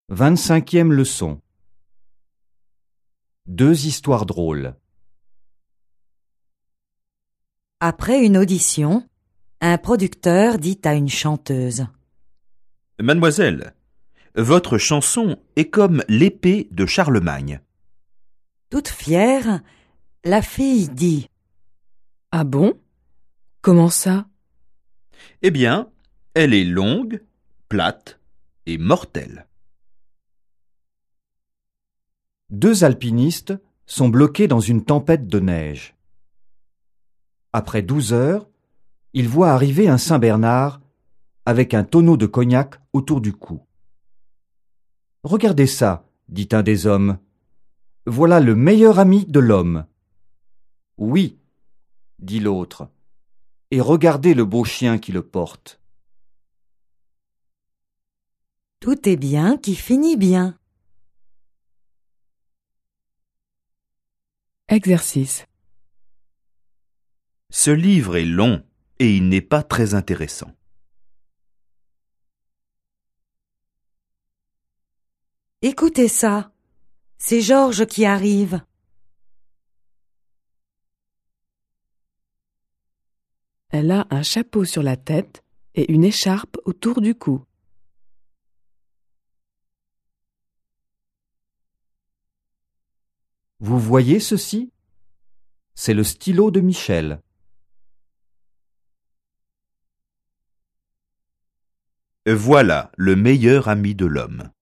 25e leçon. Deux histoires drôles. Après une audition, un producteur dit à une chanteuse: Mademoiselle, votre chanson est comme l'épée de Charlemagne. Toute fière, la fille dit: Ah bon? Comment ça? Eh bien, elle est longue, plate et mortelle. Deux alpinistes sont bloqués dans une tempête de neige. Après 12 heures, ils voient arriver un Saint-Bernard avec un tonneau de cognac autour du cou. « Regardez ça, dit un des hommes. Voilà le meilleur ami de l'homme. »« Oui, dit l'autre. Et regardez le beau chien qui le porte. » Tout est bien qui finit bien. Exercice. Ce livre est long et il n'est pas très intéressant. Écoutez ça, c'est Georges qui arrive. Elle a un chapeau sur la tête et une écharpe autour du cou. Vous voyez ceci? C'est le stylo de Michel. Voilà le meilleur ami de l'homme.